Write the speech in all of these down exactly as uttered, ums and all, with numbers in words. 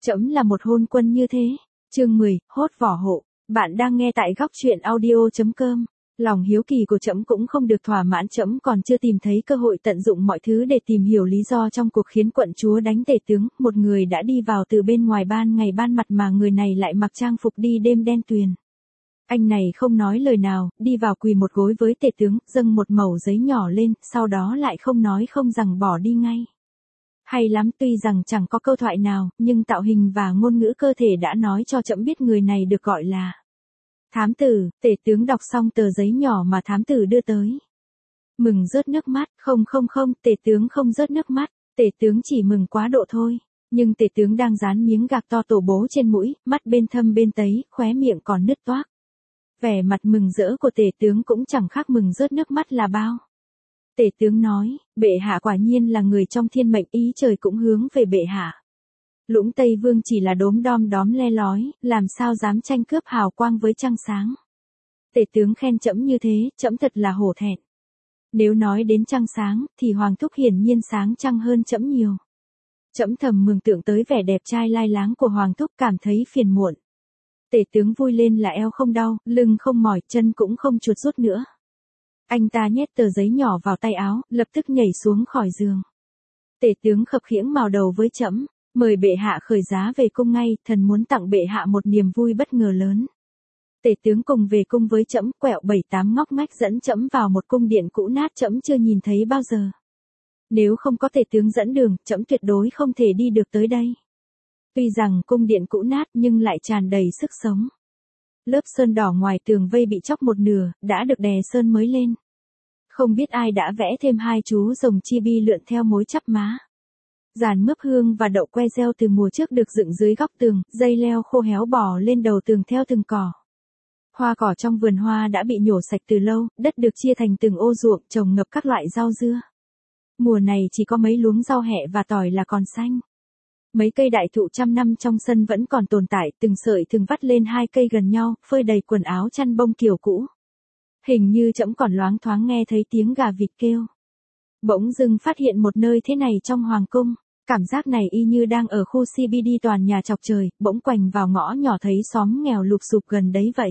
Trẫm là một hôn quân như thế. Chương mười, hốt vỏ hộ. Bạn đang nghe tại góc truyện audio chấm com. Lòng hiếu kỳ của trẫm cũng không được thỏa mãn, trẫm còn chưa tìm thấy cơ hội tận dụng mọi thứ để tìm hiểu lý do trong cuộc khiến quận chúa đánh tể tướng, một người đã đi vào từ bên ngoài ban ngày ban mặt mà người này lại mặc trang phục đi đêm đen tuyền. Anh này không nói lời nào, đi vào quỳ một gối với tể tướng, dâng một mẩu giấy nhỏ lên, sau đó lại không nói không rằng bỏ đi ngay. Hay lắm, tuy rằng chẳng có câu thoại nào, nhưng tạo hình và ngôn ngữ cơ thể đã nói cho trẫm biết người này được gọi là thám tử. Tể tướng đọc xong tờ giấy nhỏ mà thám tử đưa tới, mừng rớt nước mắt. Không không không, tể tướng không rớt nước mắt, tể tướng chỉ mừng quá độ thôi. Nhưng tể tướng đang dán miếng gạc to tổ bố trên mũi, mắt bên thâm bên tấy, khóe miệng còn nứt toác. Vẻ mặt mừng rỡ của tể tướng cũng chẳng khác mừng rớt nước mắt là bao. Tể tướng nói, bệ hạ quả nhiên là người trong thiên mệnh, ý trời cũng hướng về bệ hạ. Lũng Tây Vương chỉ là đốm đom đóm le lói, làm sao dám tranh cướp hào quang với trăng sáng. Tể tướng khen trẫm như thế, trẫm thật là hổ thẹn. Nếu nói đến trăng sáng, thì Hoàng thúc hiển nhiên sáng trăng hơn trẫm nhiều. Trẫm thầm mường tượng tới vẻ đẹp trai lai láng của Hoàng thúc, cảm thấy phiền muộn. Tể tướng vui lên là eo không đau, lưng không mỏi, chân cũng không chuột rút nữa. Anh ta nhét tờ giấy nhỏ vào tay áo, lập tức nhảy xuống khỏi giường. Tể tướng khập khiễng mào đầu với trẫm, mời bệ hạ khởi giá về cung ngay, thần muốn tặng bệ hạ một niềm vui bất ngờ lớn. Tể tướng cùng về cung với trẫm, quẹo bảy tám ngóc ngách dẫn trẫm vào một cung điện cũ nát trẫm chưa nhìn thấy bao giờ. Nếu không có tể tướng dẫn đường, trẫm tuyệt đối không thể đi được tới đây. Tuy rằng cung điện cũ nát nhưng lại tràn đầy sức sống. Lớp sơn đỏ ngoài tường vây bị chóc một nửa, đã được đè sơn mới lên. Không biết ai đã vẽ thêm hai chú rồng chibi lượn theo mối chắp má. Giàn mướp hương và đậu que reo từ mùa trước được dựng dưới góc tường, dây leo khô héo bò lên đầu tường theo từng cỏ. Hoa cỏ trong vườn hoa đã bị nhổ sạch từ lâu, đất được chia thành từng ô ruộng trồng ngập các loại rau dưa. Mùa này chỉ có mấy luống rau hẹ và tỏi là còn xanh. Mấy cây đại thụ trăm năm trong sân vẫn còn tồn tại, từng sợi từng vắt lên hai cây gần nhau, phơi đầy quần áo chăn bông kiểu cũ. Hình như trẫm còn loáng thoáng nghe thấy tiếng gà vịt kêu. Bỗng dưng phát hiện một nơi thế này trong hoàng cung, cảm giác này y như đang ở khu xê bê đê toàn nhà chọc trời, bỗng quành vào ngõ nhỏ thấy xóm nghèo lụp xụp gần đấy vậy.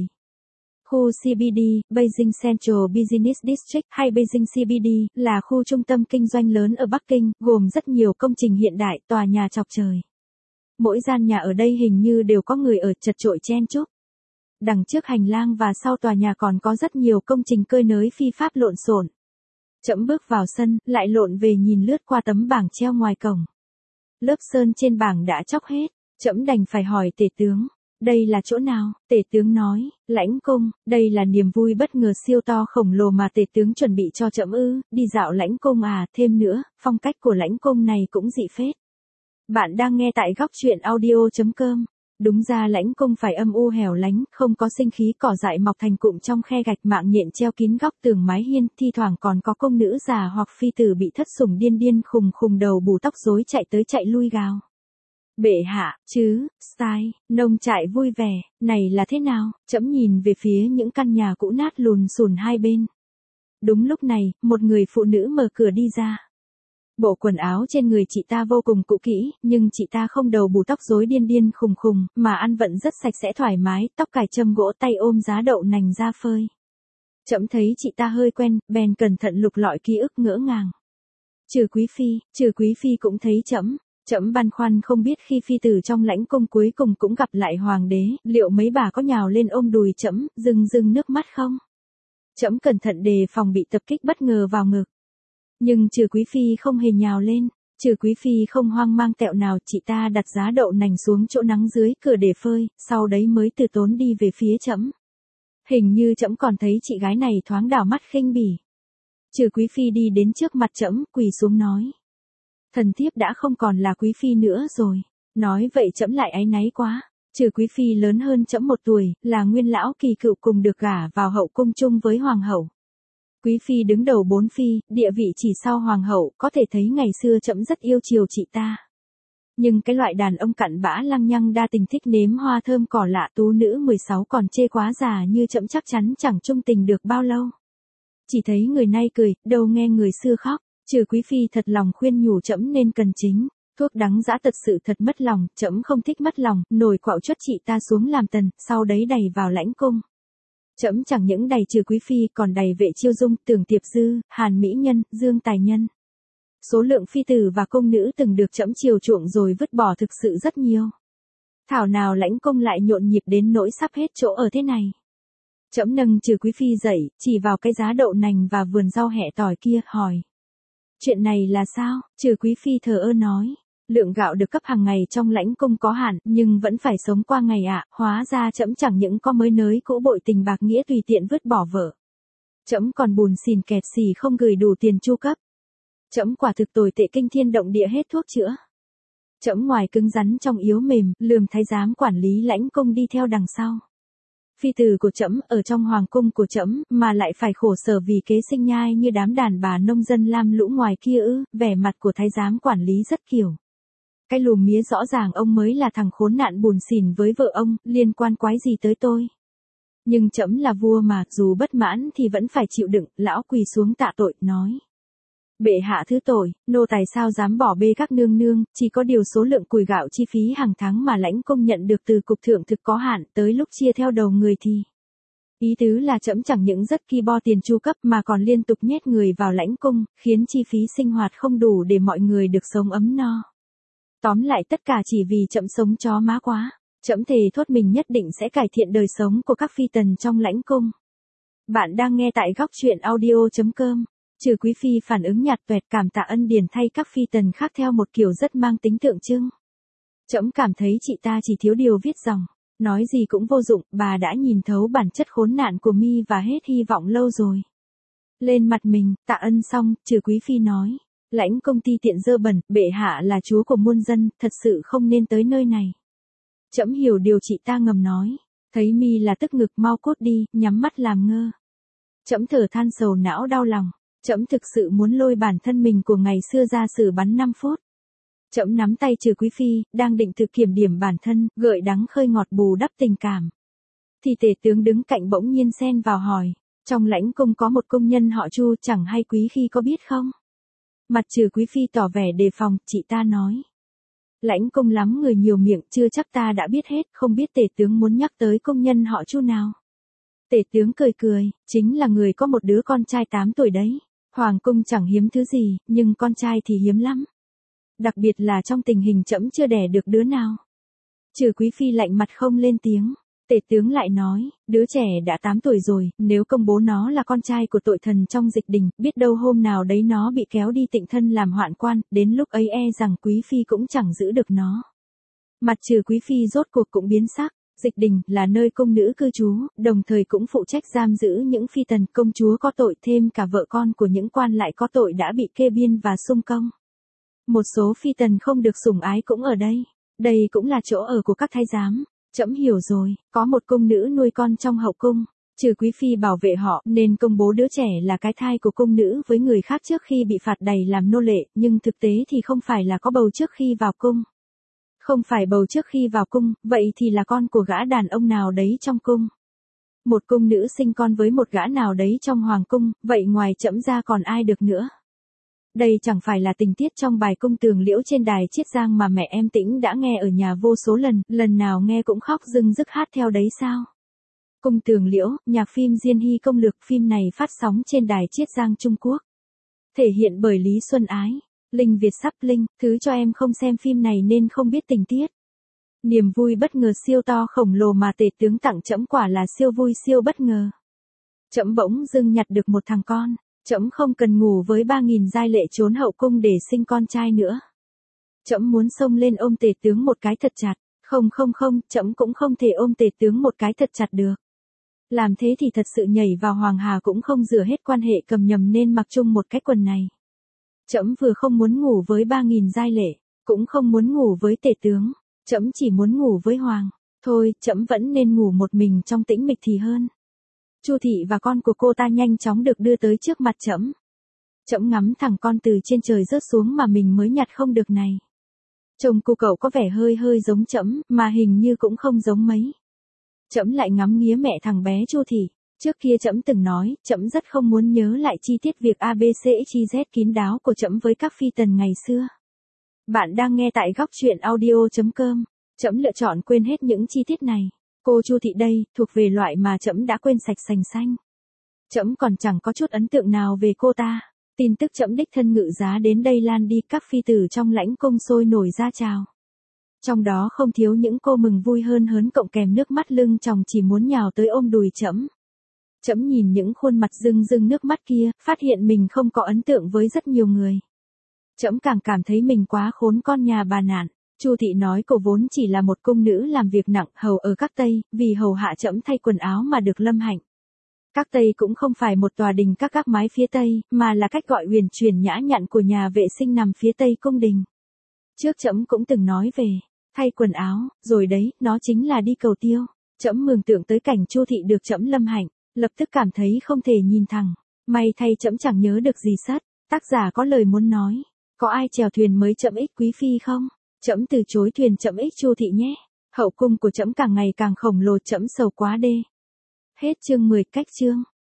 Khu xê bê đê, Beijing Central Business District hay Beijing xê bê đê, là khu trung tâm kinh doanh lớn ở Bắc Kinh, gồm rất nhiều công trình hiện đại, tòa nhà chọc trời. Mỗi gian nhà ở đây hình như đều có người ở, chật chội chen chúc. Đằng trước hành lang và sau tòa nhà còn có rất nhiều công trình cơi nới phi pháp lộn xộn. Trẫm bước vào sân, lại lộn về nhìn lướt qua tấm bảng treo ngoài cổng. Lớp sơn trên bảng đã chóc hết, trẫm đành phải hỏi tể tướng, đây là chỗ nào? Tể tướng nói, lãnh cung, đây là niềm vui bất ngờ siêu to khổng lồ mà tể tướng chuẩn bị cho trẫm ư? Đi dạo lãnh cung à? Thêm nữa, phong cách của lãnh cung này cũng dị phết. Bạn đang nghe tại góc truyện audio chấm com. Đúng ra lãnh cung phải âm u hẻo lánh, không có sinh khí, cỏ dại mọc thành cụm trong khe gạch, mạng nhện treo kín góc tường mái hiên, thi thoảng còn có công nữ già hoặc phi tử bị thất sủng điên điên khùng khùng đầu bù tóc rối chạy tới chạy lui gào. Bệ hạ, chứ, style, nông trại vui vẻ, này là thế nào? Trẫm nhìn về phía những căn nhà cũ nát lùn xùn hai bên. Đúng lúc này, một người phụ nữ mở cửa đi ra. Bộ quần áo trên người chị ta vô cùng cũ kỹ, nhưng chị ta không đầu bù tóc rối điên điên khùng khùng, mà ăn vận rất sạch sẽ thoải mái, tóc cài châm gỗ, tay ôm giá đậu nành ra phơi. Trẫm thấy chị ta hơi quen, bèn cẩn thận lục lọi ký ức ngỡ ngàng. Trừ quý phi, trừ quý phi cũng thấy trẫm. Trẫm băn khoăn không biết khi phi tử trong lãnh cung cuối cùng cũng gặp lại hoàng đế, liệu mấy bà có nhào lên ôm đùi trẫm, rưng rưng nước mắt không? Trẫm cẩn thận đề phòng bị tập kích bất ngờ vào ngực. Nhưng trừ quý phi không hề nhào lên, trừ quý phi không hoang mang tẹo nào, chị ta đặt giá đậu nành xuống chỗ nắng dưới cửa để phơi, sau đấy mới từ tốn đi về phía trẫm. Hình như trẫm còn thấy chị gái này thoáng đảo mắt khinh bỉ. Trừ quý phi đi đến trước mặt trẫm, quỳ xuống nói. Thần thiếp đã không còn là quý phi nữa rồi. Nói vậy trẫm lại áy náy quá. Trừ quý phi lớn hơn trẫm một tuổi, là nguyên lão kỳ cựu cùng được gả vào hậu cung chung với hoàng hậu. Quý phi đứng đầu bốn phi, địa vị chỉ sau hoàng hậu, có thể thấy ngày xưa trẫm rất yêu chiều chị ta. Nhưng cái loại đàn ông cặn bã lăng nhăng đa tình thích nếm hoa thơm cỏ lạ tú nữ mười sáu còn chê quá già như trẫm chắc chắn chẳng trung tình được bao lâu. Chỉ thấy người nay cười, đâu nghe người xưa khóc. Trừ quý phi thật lòng khuyên nhủ trẫm nên cần chính. Thuốc đắng dã thật sự thật mất lòng, trẫm không thích mất lòng, nổi quạo chuất chị ta xuống làm tần, sau đấy đầy vào lãnh cung. Trẫm chẳng những đầy trừ quý phi, còn đầy vệ chiêu dung, tưởng tiệp dư, hàn mỹ nhân, dương tài nhân. Số lượng phi tử và công nữ từng được trẫm chiều chuộng rồi vứt bỏ thực sự rất nhiều. Thảo nào lãnh cung lại nhộn nhịp đến nỗi sắp hết chỗ ở thế này. Trẫm nâng trừ quý phi dậy, chỉ vào cái giá đậu nành và vườn rau hẹ tỏi kia, hỏi. Chuyện này là sao? Trừ quý phi thờ ơ nói. Lượng gạo được cấp hàng ngày trong lãnh cung có hạn, nhưng vẫn phải sống qua ngày ạ, à, hóa ra trẫm chẳng những có mới nới cũ bội tình bạc nghĩa tùy tiện vứt bỏ vợ. Trẫm còn bùn xỉn kẹt xì không gửi đủ tiền chu cấp. Trẫm quả thực tồi tệ kinh thiên động địa hết thuốc chữa. Trẫm ngoài cứng rắn trong yếu mềm, lườm thái giám quản lý lãnh cung đi theo đằng sau. Phi tử của trẫm ở trong hoàng cung của trẫm mà lại phải khổ sở vì kế sinh nhai như đám đàn bà nông dân lam lũ ngoài kia ư? Vẻ mặt của thái giám quản lý rất kiểu. Cái lùm mía rõ ràng ông mới là thằng khốn nạn bùn xỉn với vợ ông, liên quan quái gì tới tôi. Nhưng trẫm là vua mà, dù bất mãn thì vẫn phải chịu đựng, lão quỳ xuống tạ tội, nói. Bệ hạ thứ tội, nô tài sao dám bỏ bê các nương nương, chỉ có điều số lượng củi gạo chi phí hàng tháng mà lãnh cung nhận được từ cục thượng thực có hạn, tới lúc chia theo đầu người thì. Ý tứ là trẫm chẳng những rất ki bo tiền chu cấp mà còn liên tục nhét người vào lãnh cung, khiến chi phí sinh hoạt không đủ để mọi người được sống ấm no. Tóm lại tất cả chỉ vì trẫm sống chó má quá. Trẫm thề thốt mình nhất định sẽ cải thiện đời sống của các phi tần trong lãnh cung. Bạn đang nghe tại góc truyện audio chấm com. Trừ quý phi phản ứng nhạt tuẹt cảm tạ ân điển thay các phi tần khác theo một kiểu rất mang tính tượng trưng. Trẫm cảm thấy chị ta chỉ thiếu điều viết dòng, nói gì cũng vô dụng, bà đã nhìn thấu bản chất khốn nạn của mi và hết hy vọng lâu rồi. Lên mặt mình, tạ ân xong, trừ quý phi nói. Lãnh công ty tiện dơ bẩn, bệ hạ là chúa của muôn dân, thật sự không nên tới nơi này. Trẫm hiểu điều chị ta ngầm nói. Thấy mi là tức ngực mau cốt đi, nhắm mắt làm ngơ. Trẫm thở than sầu não đau lòng. Trẫm thực sự muốn lôi bản thân mình của ngày xưa ra xử bắn năm phút. Trẫm nắm tay trừ quý phi, đang định thực kiểm điểm bản thân, gợi đắng khơi ngọt bù đắp tình cảm. Thì tể tướng đứng cạnh bỗng nhiên xen vào hỏi. Trong lãnh cung có một công nhân họ Chu, chẳng hay quý khi có biết không? Mặt trừ quý phi tỏ vẻ đề phòng, chị ta nói. Lãnh cung lắm người nhiều miệng, chưa chắc ta đã biết hết, không biết tể tướng muốn nhắc tới công nhân họ Chu nào. Tể tướng cười cười, chính là người có một đứa con trai tám tuổi đấy. Hoàng cung chẳng hiếm thứ gì, nhưng con trai thì hiếm lắm. Đặc biệt là trong tình hình trẫm chưa đẻ được đứa nào. Trừ quý phi lạnh mặt không lên tiếng. Tể tướng lại nói, đứa trẻ đã tám tuổi rồi, nếu công bố nó là con trai của tội thần trong dịch đình, biết đâu hôm nào đấy nó bị kéo đi tịnh thân làm hoạn quan, đến lúc ấy e rằng quý phi cũng chẳng giữ được nó. Mặt trừ quý phi rốt cuộc cũng biến sắc. Dịch đình là nơi công nữ cư trú, đồng thời cũng phụ trách giam giữ những phi tần công chúa có tội, thêm cả vợ con của những quan lại có tội đã bị kê biên và xung công. Một số phi tần không được sủng ái cũng ở đây. Đây cũng là chỗ ở của các thái giám. Trẫm hiểu rồi, có một cung nữ nuôi con trong hậu cung. Trừ quý phi bảo vệ họ nên công bố đứa trẻ là cái thai của cung nữ với người khác trước khi bị phạt đày làm nô lệ, nhưng thực tế thì không phải là có bầu trước khi vào cung. Không phải bầu trước khi vào cung, vậy thì là con của gã đàn ông nào đấy trong cung. Một cung nữ sinh con với một gã nào đấy trong hoàng cung, vậy ngoài trẫm ra còn ai được nữa. Đây chẳng phải là tình tiết trong bài Cung Tường Liễu trên đài Chiết Giang mà mẹ em Tĩnh đã nghe ở nhà vô số lần, lần nào nghe cũng khóc rưng rức hát theo đấy sao. Cung Tường Liễu, nhạc phim Diên Hy công lược, phim này phát sóng trên đài Chiết Giang Trung Quốc. Thể hiện bởi Lý Xuân Ái, Linh Việt sắp Linh, thứ cho em không xem phim này nên không biết tình tiết. Niềm vui bất ngờ siêu to khổng lồ mà tể tướng tặng trẫm quả là siêu vui siêu bất ngờ. Trẫm bỗng dưng nhặt được một thằng con. Trẫm không cần ngủ với ba nghìn giai lệ trốn hậu cung để sinh con trai nữa. Trẫm muốn xông lên ôm tể tướng một cái thật chặt. Không không không, trẫm cũng không thể ôm tể tướng một cái thật chặt được. Làm thế thì thật sự nhảy vào hoàng hà cũng không rửa hết quan hệ cầm nhầm nên mặc chung một cái quần này. Trẫm vừa không muốn ngủ với ba nghìn giai lệ, cũng không muốn ngủ với tể tướng. Trẫm chỉ muốn ngủ với hoàng. Thôi, trẫm vẫn nên ngủ một mình trong tĩnh mịch thì hơn. Chu thị và con của cô ta nhanh chóng được đưa tới trước mặt trẫm. Trẫm ngắm thằng con từ trên trời rớt xuống mà mình mới nhặt không được này. Trông cô cậu có vẻ hơi hơi giống trẫm, mà hình như cũng không giống mấy. Trẫm lại ngắm nghía mẹ thằng bé Chu thị. Trước kia trẫm từng nói, trẫm rất không muốn nhớ lại chi tiết việc a bê xê xê Z kín đáo của trẫm với các phi tần ngày xưa. Bạn đang nghe tại góc truyện audio.com. Trẫm lựa chọn quên hết những chi tiết này. Cô Chu Thị đây, thuộc về loại mà trẫm đã quên sạch sành xanh. Trẫm còn chẳng có chút ấn tượng nào về cô ta. Tin tức trẫm đích thân ngự giá đến đây lan đi, các phi tử trong lãnh cung sôi nổi ra chào. Trong đó không thiếu những cô mừng vui hơn hớn cộng kèm nước mắt lưng tròng chỉ muốn nhào tới ôm đùi trẫm. Trẫm nhìn những khuôn mặt rưng rưng nước mắt kia, phát hiện mình không có ấn tượng với rất nhiều người. Trẫm càng cảm thấy mình quá khốn con nhà bà nạn. Chu Thị nói cô vốn chỉ là một cung nữ làm việc nặng hầu ở các Tây, vì hầu hạ trẫm thay quần áo mà được lâm hạnh. Các Tây cũng không phải một tòa đình các gác mái phía Tây, mà là cách gọi huyền truyền nhã nhặn của nhà vệ sinh nằm phía Tây cung đình. Trước trẫm cũng từng nói về thay quần áo, rồi đấy, nó chính là đi cầu tiêu. Trẫm mường tượng tới cảnh Chu Thị được trẫm lâm hạnh, lập tức cảm thấy không thể nhìn thẳng. May thay trẫm chẳng nhớ được gì sất. Tác giả có lời muốn nói. Có ai chèo thuyền mới trẫm ích quý phi không? Trẫm từ chối thuyền trẫm ích Chu Thị nhé. Hậu cung của trẫm càng ngày càng khổng lồ, trẫm sầu quá đê. Hết chương mười. Cách chương.